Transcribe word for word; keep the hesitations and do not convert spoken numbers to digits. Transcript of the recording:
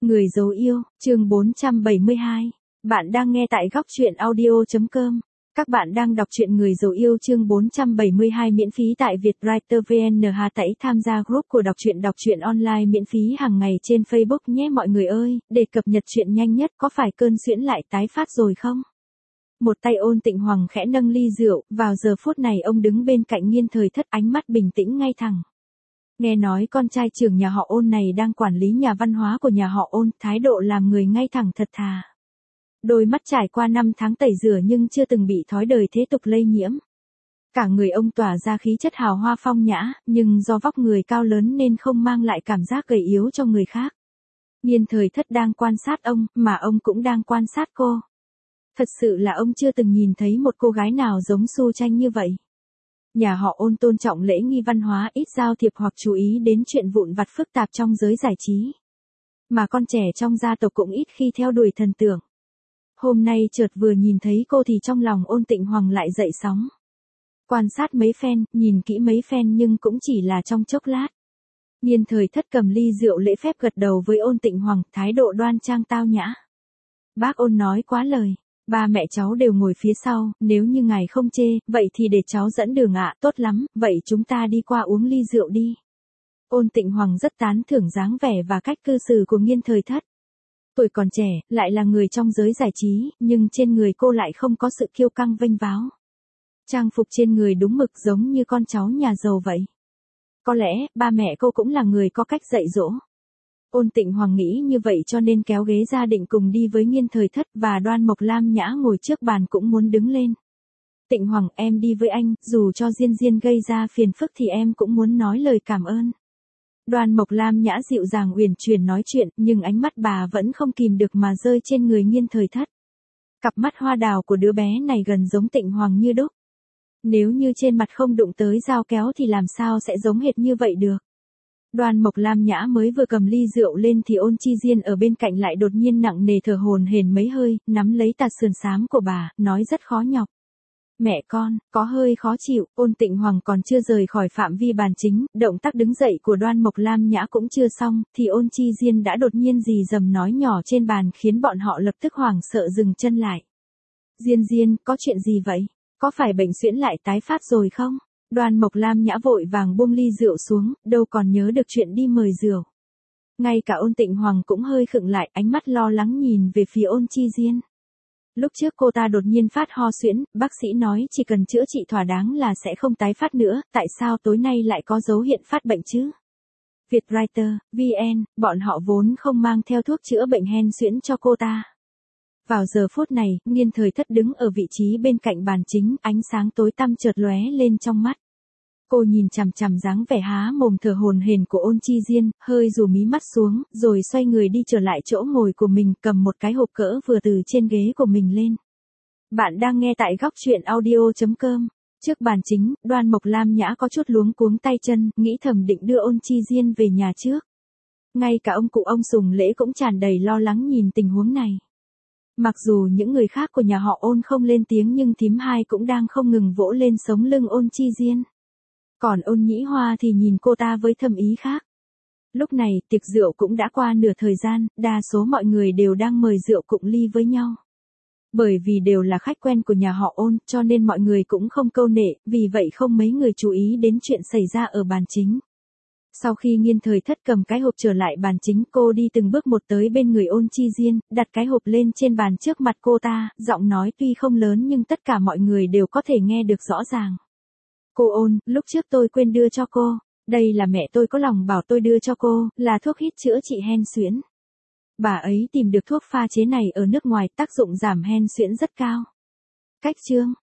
Người dấu yêu, chương bốn trăm bảy mươi hai. Bạn đang nghe tại góc truyện audio.com. Các bạn đang đọc truyện Người dấu yêu chương bốn trăm bảy mươi hai miễn phí tại Vietwriter vê en. Hãy tham gia group của đọc truyện đọc truyện online miễn phí hàng ngày trên Facebook nhé mọi người ơi, để cập nhật truyện nhanh nhất. Có phải cơn suyễn lại tái phát rồi không? Một tay Ôn Tịnh Hoàng khẽ nâng ly rượu, vào giờ phút này ông đứng bên cạnh Nghiên Thời Thất, ánh mắt bình tĩnh ngay thẳng. Nghe nói con trai trưởng nhà họ Ôn này đang quản lý nhà văn hóa của nhà họ Ôn, thái độ làm người ngay thẳng thật thà. Đôi mắt trải qua năm tháng tẩy rửa nhưng chưa từng bị thói đời thế tục lây nhiễm. Cả người ông tỏa ra khí chất hào hoa phong nhã, nhưng do vóc người cao lớn nên không mang lại cảm giác gầy yếu cho người khác. Nghiên Thời Thất đang quan sát ông, mà ông cũng đang quan sát cô. Thật sự là ông chưa từng nhìn thấy một cô gái nào giống Su Tranh như vậy. Nhà họ Ôn tôn trọng lễ nghi văn hóa, ít giao thiệp hoặc chú ý đến chuyện vụn vặt phức tạp trong giới giải trí. Mà con trẻ trong gia tộc cũng ít khi theo đuổi thần tượng. Hôm nay chợt vừa nhìn thấy cô thì trong lòng Ôn Tịnh Hoàng lại dậy sóng. Quan sát mấy phen, nhìn kỹ mấy phen nhưng cũng chỉ là trong chốc lát. Nghiên Thời Thất cầm ly rượu lễ phép gật đầu với Ôn Tịnh Hoàng, thái độ đoan trang tao nhã. Bác Ôn nói quá lời. Ba mẹ cháu đều ngồi phía sau, nếu như ngài không chê, vậy thì để cháu dẫn đường ạ, tốt lắm, vậy chúng ta đi qua uống ly rượu đi. Ôn Tịnh Hoàng rất tán thưởng dáng vẻ và cách cư xử của Nghiên Thời Thất. Tuổi còn trẻ, lại là người trong giới giải trí, nhưng trên người cô lại không có sự kiêu căng vênh váo. Trang phục trên người đúng mực giống như con cháu nhà giàu vậy. Có lẽ, ba mẹ cô cũng là người có cách dạy dỗ. Ôn Tịnh Hoàng nghĩ như vậy cho nên kéo ghế ra định cùng đi với Nghiên Thời Thất, và Đoan Mộc Lam Nhã ngồi trước bàn cũng muốn đứng lên. Tịnh Hoàng, em đi với anh, dù cho Diên Diên gây ra phiền phức thì em cũng muốn nói lời cảm ơn. Đoan Mộc Lam Nhã dịu dàng uyển chuyển nói chuyện, nhưng ánh mắt bà vẫn không kìm được mà rơi trên người Nghiên Thời Thất. Cặp mắt hoa đào của đứa bé này gần giống Tịnh Hoàng như đúc. Nếu như trên mặt không đụng tới dao kéo thì làm sao sẽ giống hệt như vậy được. Đoan Mộc Lam Nhã mới vừa cầm ly rượu lên thì Ôn Chi Diên ở bên cạnh lại đột nhiên nặng nề thở hổn hển mấy hơi, nắm lấy tà sườn xám của bà, nói rất khó nhọc. Mẹ con, có hơi khó chịu. Ôn Tịnh Hoàng còn chưa rời khỏi phạm vi bàn chính, động tác đứng dậy của Đoan Mộc Lam Nhã cũng chưa xong, thì Ôn Chi Diên đã đột nhiên rì rầm nói nhỏ trên bàn khiến bọn họ lập tức hoảng sợ dừng chân lại. Diên Diên, có chuyện gì vậy? Có phải bệnh suyễn lại tái phát rồi không? Đoan Mộc Lam Nhã vội vàng buông ly rượu xuống, đâu còn nhớ được chuyện đi mời rượu. Ngay cả Ôn Tịnh Hoàng cũng hơi khựng lại, ánh mắt lo lắng nhìn về phía Ôn Chi Diên. Lúc trước cô ta đột nhiên phát ho suyễn, bác sĩ nói chỉ cần chữa trị thỏa đáng là sẽ không tái phát nữa, tại sao tối nay lại có dấu hiện phát bệnh chứ? Vietwriter, vê en, bọn họ vốn không mang theo thuốc chữa bệnh hen suyễn cho cô ta. Vào giờ phút này, Nghiên Thời Thất đứng ở vị trí bên cạnh bàn chính, ánh sáng tối tăm chợt lóe lên trong mắt. Cô nhìn chằm chằm dáng vẻ há mồm thở hổn hển của Ôn Chi Diên, hơi rủ mí mắt xuống, rồi xoay người đi trở lại chỗ ngồi của mình, cầm một cái hộp cỡ vừa từ trên ghế của mình lên. Bạn đang nghe tại góc truyện audio.com. Trước bàn chính, Đoan Mộc Lam Nhã có chút luống cuống tay chân, nghĩ thầm định đưa Ôn Chi Diên về nhà trước. Ngay cả ông cụ ông Sùng Lễ cũng tràn đầy lo lắng nhìn tình huống này. Mặc dù những người khác của nhà họ Ôn không lên tiếng nhưng thím hai cũng đang không ngừng vỗ lên sống lưng Ôn Chi Diên. Còn Ôn Nhĩ Hoa thì nhìn cô ta với thâm ý khác. Lúc này, tiệc rượu cũng đã qua nửa thời gian, đa số mọi người đều đang mời rượu cụng ly với nhau. Bởi vì đều là khách quen của nhà họ Ôn, cho nên mọi người cũng không câu nệ, vì vậy không mấy người chú ý đến chuyện xảy ra ở bàn chính. Sau khi Nghiên Thời Thất cầm cái hộp trở lại bàn chính, cô đi từng bước một tới bên người Ôn Chi Diên, đặt cái hộp lên trên bàn trước mặt cô ta, giọng nói tuy không lớn nhưng tất cả mọi người đều có thể nghe được rõ ràng. Cô Ôn, lúc trước tôi quên đưa cho cô, đây là mẹ tôi có lòng bảo tôi đưa cho cô, là thuốc hít chữa trị hen suyễn. Bà ấy tìm được thuốc pha chế này ở nước ngoài, tác dụng giảm hen suyễn rất cao. Cách chương,